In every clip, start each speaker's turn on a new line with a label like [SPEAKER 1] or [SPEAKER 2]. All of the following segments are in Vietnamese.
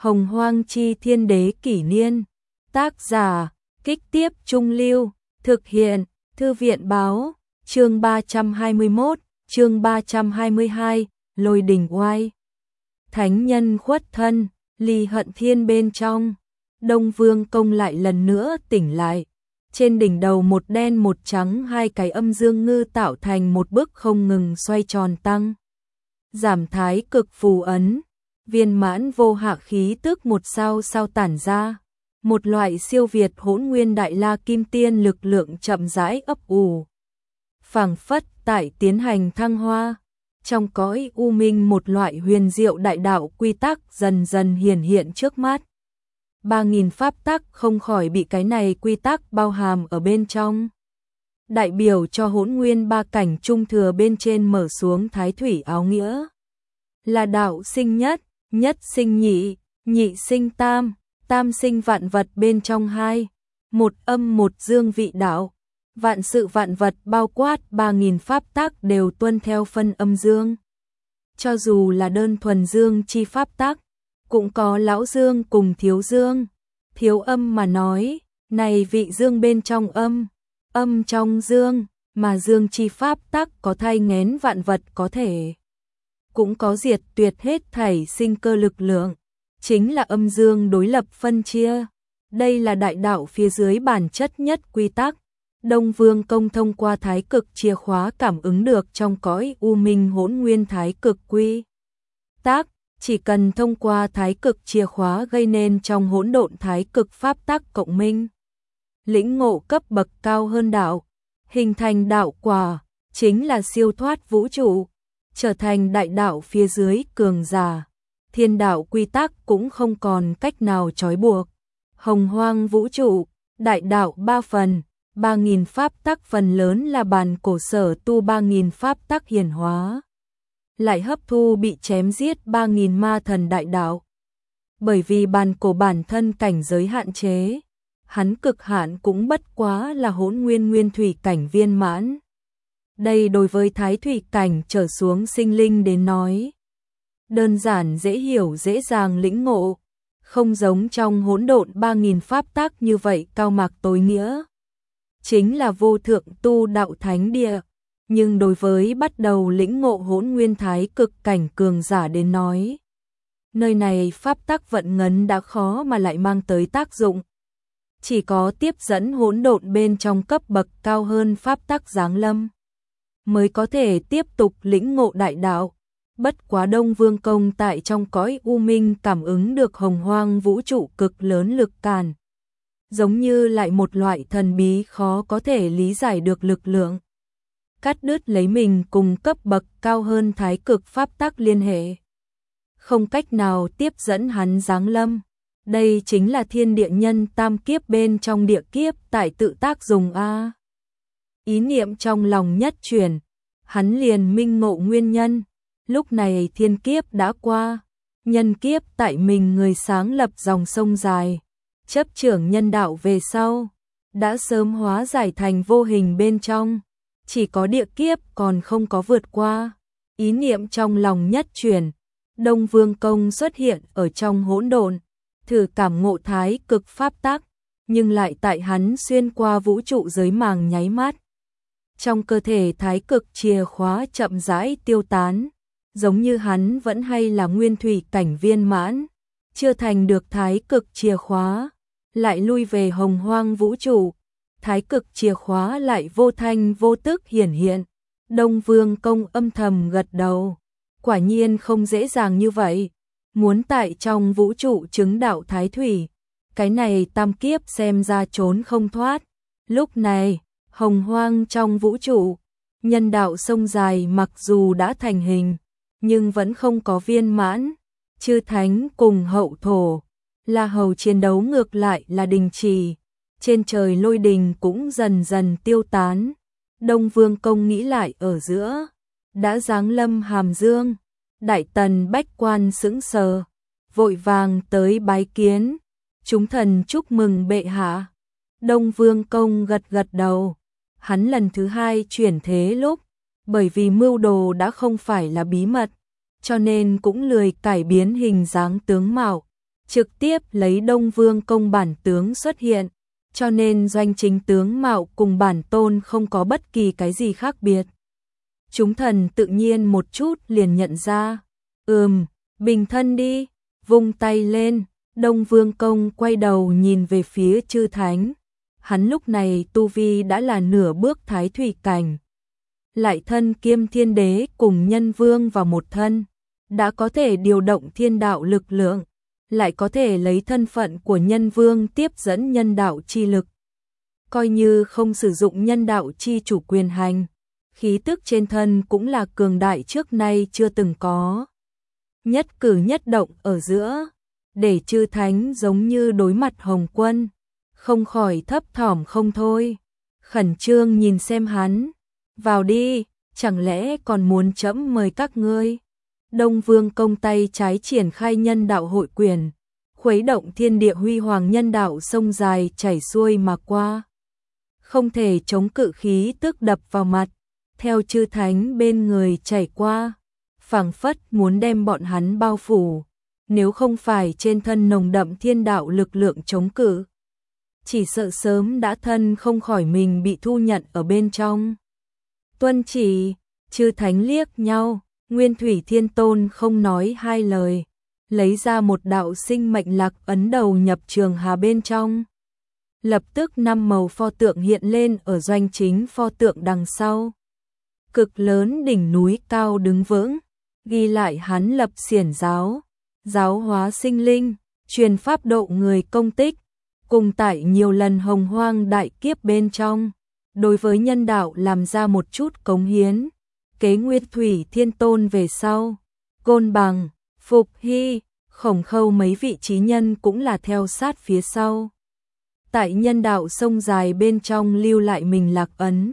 [SPEAKER 1] Hồng Hoang chi thiên đế kỷ niên. Tác giả, Kích Tiếp Trung Lưu, thực hiện, Thư viện báo, chương 321, chương 322, Lôi đỉnh oai. Thánh nhân khuất thân, Ly Hận Thiên bên trong, Đông Vương Công lại lần nữa tỉnh lại. Trên đỉnh đầu một đen một trắng hai cái âm dương ngư tạo thành một bức không ngừng xoay tròn tăng. Giảm thái cực phù ấn, viên mãn vô hạ khí tức một sao sao tản ra. Một loại siêu việt hỗn nguyên đại la kim tiên lực lượng chậm rãi ấp ủ. Phảng phất tại tiến hành thăng hoa. Trong cõi u minh một loại huyền diệu đại đạo quy tắc dần dần hiển hiện trước mắt. 3000 pháp tắc không khỏi bị cái này quy tắc bao hàm ở bên trong. Đại biểu cho hỗn nguyên ba cảnh trung thừa bên trên mở xuống thái thủy áo nghĩa. Là đạo sinh nhất, nhất sinh nhị, nhị sinh tam, tam sinh vạn vật bên trong hai. Một âm một dương vị đạo. Vạn sự vạn vật bao quát 3000 pháp tắc đều tuân theo phân âm dương. Cho dù là đơn thuần dương chi pháp tắc, cũng có lão dương cùng thiếu dương. Thiếu âm mà nói, này vị dương bên trong âm, âm trong dương, mà dương chi pháp tắc có thai nghén vạn vật có thể. Cũng có diệt tuyệt hết thảy sinh cơ lực lượng, chính là âm dương đối lập phân chia. Đây là đại đạo phía dưới bản chất nhất quy tắc. Đông Vương Công thông qua thái cực chìa khóa cảm ứng được trong cõi u minh hỗn nguyên thái cực quy tắc, chỉ cần thông qua thái cực chìa khóa gây nên trong hỗn độn thái cực pháp tắc cộng minh. Lĩnh ngộ cấp bậc cao hơn đạo, hình thành đạo quả, chính là siêu thoát vũ trụ, trở thành đại đạo phía dưới cường giả. Thiên đạo quy tắc cũng không còn cách nào trói buộc. Hồng hoang vũ trụ, đại đạo 3 phần. 3000 pháp tắc phần lớn là bản cổ sở tu 3000 pháp tắc hiển hóa. Lại hấp thu bị chém giết 3000 ma thần đại đạo. Bởi vì bản cổ bản thân cảnh giới hạn chế, hắn cực hạn cũng bất quá là hỗn nguyên nguyên thủy cảnh viên mãn. Đây đối với thái thủy cảnh trở xuống sinh linh đến nói. Đơn giản dễ hiểu dễ dàng lĩnh ngộ, không giống trong hỗn độn 3000 pháp tắc như vậy cao mạc tối nghĩa. Chính là vô thượng tu đạo thánh địa, nhưng đối với bắt đầu lĩnh ngộ hỗn nguyên thái cực cảnh cường giả đến nói. Nơi này pháp tắc vận ngấn đã khó mà lại mang tới tác dụng. Chỉ có tiếp dẫn hỗn độn bên trong cấp bậc cao hơn pháp tắc giáng lâm, mới có thể tiếp tục lĩnh ngộ đại đạo. Bất quá Đông Vương Công tại trong cõi u minh cảm ứng được hồng hoang vũ trụ cực lớn lực cản. Giống như lại một loại thần bí khó có thể lý giải được lực lượng. Cắt đứt lấy mình cùng cấp bậc cao hơn thái cực pháp tắc liên hệ. Không cách nào tiếp dẫn hắn giáng lâm. Đây chính là thiên địa nhân tam kiếp bên trong địa kiếp tại tự tác dùng A. Ý niệm trong lòng nhất chuyển, hắn liền minh ngộ nguyên nhân. Lúc này thiên kiếp đã qua, nhân kiếp tại mình người sáng lập dòng sông dài. Chấp trưởng nhân đạo về sau, đã sớm hóa giải thành vô hình bên trong, chỉ có địa kiếp còn không có vượt qua. Ý niệm trong lòng nhất chuyển, Đông Vương Công xuất hiện ở trong hỗn độn, thử cảm ngộ thái cực pháp tắc, nhưng lại tại hắn xuyên qua vũ trụ giới màng nháy mắt. Trong cơ thể thái cực chìa khóa chậm rãi tiêu tán, giống như hắn vẫn hay là nguyên thủy cảnh viên mãn, chưa thành được thái cực chìa khóa. Lại lui về hồng hoang vũ trụ, thái cực chìa khóa lại vô thanh vô tức hiển hiện. Đông Vương Công âm thầm gật đầu, quả nhiên không dễ dàng như vậy, muốn tại trong vũ trụ chứng đạo thái thủy, cái này tam kiếp xem ra trốn không thoát. Lúc này, hồng hoang trong vũ trụ, nhân đạo sông dài mặc dù đã thành hình, nhưng vẫn không có viên mãn, chư thánh cùng hậu thổ. La Hầu chiến đấu ngược lại là đình chỉ, trên trời lôi đình cũng dần dần tiêu tán. Đông Vương Công nghĩ lại ở giữa, đã giáng lâm Hàm Dương, Đại Tần bách quan sững sờ, vội vàng tới bái kiến, chúng thần chúc mừng bệ hạ. Đông Vương Công gật gật đầu, hắn lần thứ hai chuyển thế lúc, bởi vì mưu đồ đã không phải là bí mật, cho nên cũng lười cải biến hình dáng tướng mạo. trực tiếp lấy Đông Vương công bản tướng xuất hiện, cho nên doanh chính tướng mạo cùng bản tôn không có bất kỳ cái gì khác biệt. Chúng thần tự nhiên một chút liền nhận ra, bình thân đi, vung tay lên, Đông Vương công quay đầu nhìn về phía chư thánh. Hắn lúc này tu vi đã là nửa bước thái thủy cảnh. Lại thân kiêm thiên đế cùng nhân vương vào một thân, đã có thể điều động thiên đạo lực lượng, lại có thể lấy thân phận của nhân vương tiếp dẫn nhân đạo chi lực. Coi như không sử dụng nhân đạo chi chủ quyền hành, khí tức trên thân cũng là cường đại trước nay chưa từng có. Nhất cử nhất động ở giữa, để chư thánh giống như đối mặt Hồng Quân, không khỏi thấp thỏm không thôi, khẩn trương nhìn xem hắn. Vào đi, chẳng lẽ còn muốn trẫm mời các ngươi? Đông Vương công tay trái triển khai nhân đạo hội quyền, khuấy động thiên địa huy hoàng nhân đạo sông dài chảy xuôi mà qua. Không thể chống cự khí tức đập vào mặt, theo chư thánh bên người chảy qua, phảng phất muốn đem bọn hắn bao phủ. Nếu không phải trên thân nồng đậm thiên đạo lực lượng chống cự, chỉ sợ sớm đã thân không khỏi mình bị thu nhận ở bên trong. Tuân chỉ, chư thánh liếc nhau, Nguyên Thủy Thiên Tôn không nói hai lời, lấy ra một đạo sinh mệnh lạc ấn đầu nhập trường hà bên trong. Lập tức 5 màu pho tượng hiện lên ở doanh chính pho tượng đằng sau. Cực lớn đỉnh núi cao đứng vững, ghi lại hắn lập xiển giáo, giáo hóa sinh linh, truyền pháp độ người công tích, cùng tại nhiều lần hồng hoang đại kiếp bên trong, đối với nhân đạo làm ra một chút cống hiến. Kế Nguyên Thủy Thiên Tôn về sau, Côn Bằng, Phục Hy, Khổng Khâu mấy vị chí nhân cũng là theo sát phía sau. Tại nhân đạo sông dài bên trong lưu lại mình lạc ấn.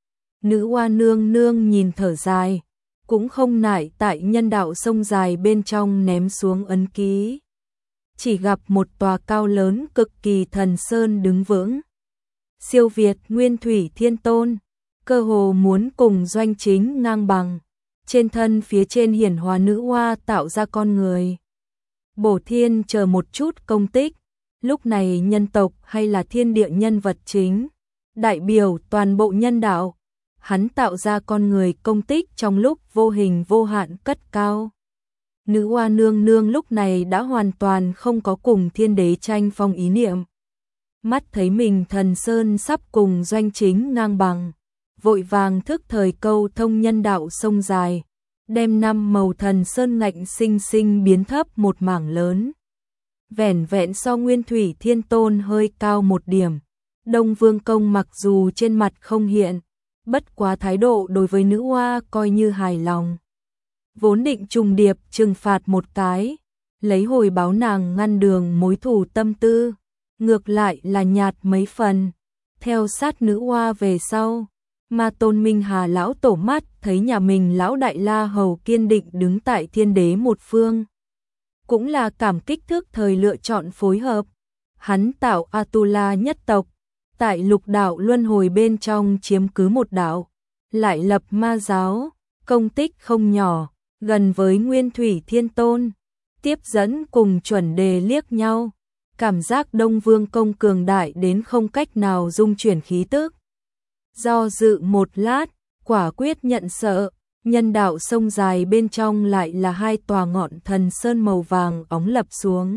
[SPEAKER 1] Nữ Hoa nương nương nhìn thở dài, cũng không nại tại nhân đạo sông dài bên trong ném xuống ấn ký. Chỉ gặp một tòa cao lớn cực kỳ thần sơn đứng vững. Siêu việt Nguyên Thủy Thiên Tôn, cơ hồ muốn cùng doanh chính ngang bằng. Trên thân phía trên hiển hóa nữ hoa tạo ra con người. Bổ Thiên chờ một chút công tích, lúc này nhân tộc hay là thiên địa nhân vật chính, đại biểu toàn bộ nhân đạo. Hắn tạo ra con người công tích trong lúc vô hình vô hạn cất cao. Nữ Hoa nương nương lúc này đã hoàn toàn không có cùng thiên đế tranh phong ý niệm. Mắt thấy mình thần sơn sắp cùng doanh chính ngang bằng, vội vàng thức thời câu thông nhân đạo sông dài, đem 5 màu thần sơn ngạnh sinh sinh biến thấp một mảng lớn. Vẻn vẹn so Nguyên Thủy Thiên Tôn hơi cao một điểm. Đông Vương công mặc dù trên mặt không hiện, bất quá thái độ đối với nữ hoa coi như hài lòng. Vốn định trùng điệp trừng phạt một cái, lấy hồi báo nàng ngăn đường mối thù tâm tư, ngược lại là nhạt mấy phần. Theo sát nữ hoa về sau, mà Tôn Minh Hà lão tổ mắt thấy nhà mình lão đại la hầu kiên định đứng tại thiên đế một phương. Cũng là cảm kích thước thời lựa chọn phối hợp. Hắn tạo Atula nhất tộc, tại lục đạo luân hồi bên trong chiếm cứ một đạo, lại lập ma giáo, công tích không nhỏ, gần với Nguyên Thủy Thiên Tôn. Tiếp dẫn cùng chuẩn đề liếc nhau, cảm giác Đông Vương công cường đại đến không cách nào dung chuyển khí tức. Do dự một lát, quả quyết nhận sợ. Nhân đạo sông dài bên trong lại là 2 tòa ngọn thần sơn màu vàng óng lập xuống.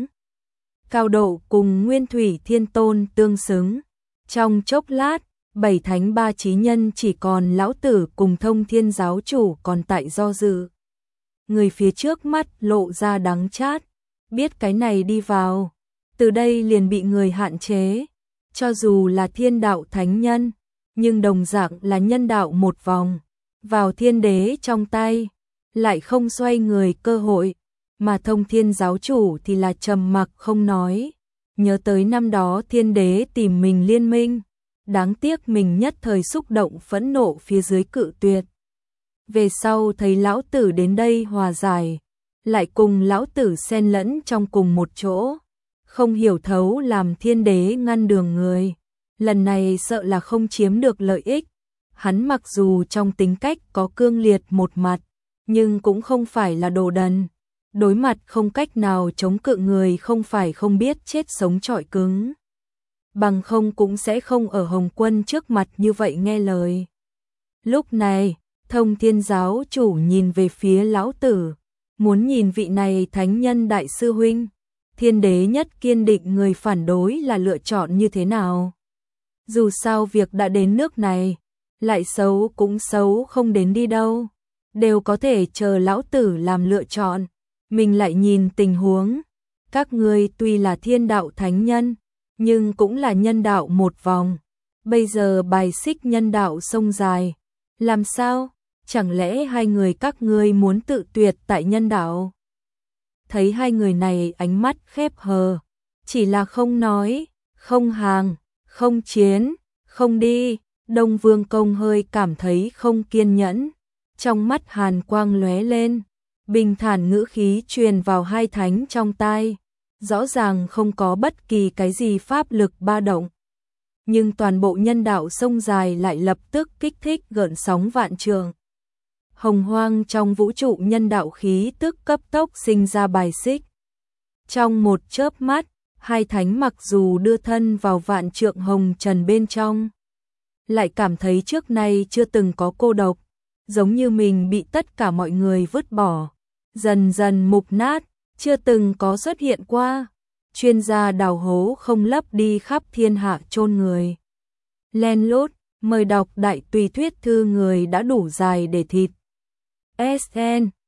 [SPEAKER 1] Cao độ cùng Nguyên Thủy Thiên Tôn tương xứng. Trong chốc lát, 7 thánh 3 chí nhân chỉ còn lão tử cùng Thông Thiên giáo chủ còn tại do dự. Người phía trước mắt lộ ra đắng chát, biết cái này đi vào, từ đây liền bị người hạn chế. Cho dù là thiên đạo thánh nhân, nhưng đồng dạng là nhân đạo một vòng. Vào thiên đế trong tay, lại không xoay người cơ hội, mà Thông Thiên giáo chủ thì là trầm mặc không nói. Nhớ tới năm đó thiên đế tìm mình liên minh, đáng tiếc mình nhất thời xúc động phẫn nộ phía dưới cự tuyệt. Về sau thấy lão tử đến đây hòa giải, lại cùng lão tử xen lẫn trong cùng một chỗ, không hiểu thấu làm thiên đế ngăn đường người. Lần này sợ là không chiếm được lợi ích. Hắn mặc dù trong tính cách có cương liệt một mặt, nhưng cũng không phải là đồ đần. đối mặt không cách nào chống cự người không phải không biết chết sống chọi cứng. Bằng không cũng sẽ không ở Hồng Quân trước mặt như vậy nghe lời. Lúc này, Thông Thiên giáo chủ nhìn về phía lão tử, muốn nhìn vị này thánh nhân đại sư huynh, thiên đế nhất kiên định người phản đối là lựa chọn như thế nào. Dù sao việc đã đến nước này, lại xấu cũng xấu không đến đi đâu, đều có thể chờ lão tử làm lựa chọn, mình lại nhìn tình huống. Các ngươi tuy là thiên đạo thánh nhân, nhưng cũng là nhân đạo một vòng, bây giờ bài xích nhân đạo sông dài, làm sao? Chẳng lẽ hai người các ngươi muốn tự tuyệt tại nhân đạo? Thấy hai người này ánh mắt khép hờ, chỉ là không nói, không hàng, không chiến, không đi. Đông Vương Công hơi cảm thấy không kiên nhẫn, trong mắt hàn quang lóe lên, bình thản ngữ khí truyền vào hai thánh trong tai, rõ ràng không có bất kỳ cái gì pháp lực ba động. Nhưng toàn bộ nhân đạo sông dài lại lập tức kích thích gợn sóng vạn trường. Hồng hoang trong vũ trụ nhân đạo khí tức cấp tốc sinh ra bài xích. Trong một chớp mắt, hai thánh mặc dù đưa thân vào vạn trượng hồng trần bên trong, lại cảm thấy trước nay chưa từng có cô độc, giống như mình bị tất cả mọi người vứt bỏ, dần dần mục nát, chưa từng có xuất hiện qua. Chuyên gia đào hố không lấp đi khắp thiên hạ chôn người. Len lút, mời đọc đại tùy thuyết thư người đã đủ dài để thịt. SN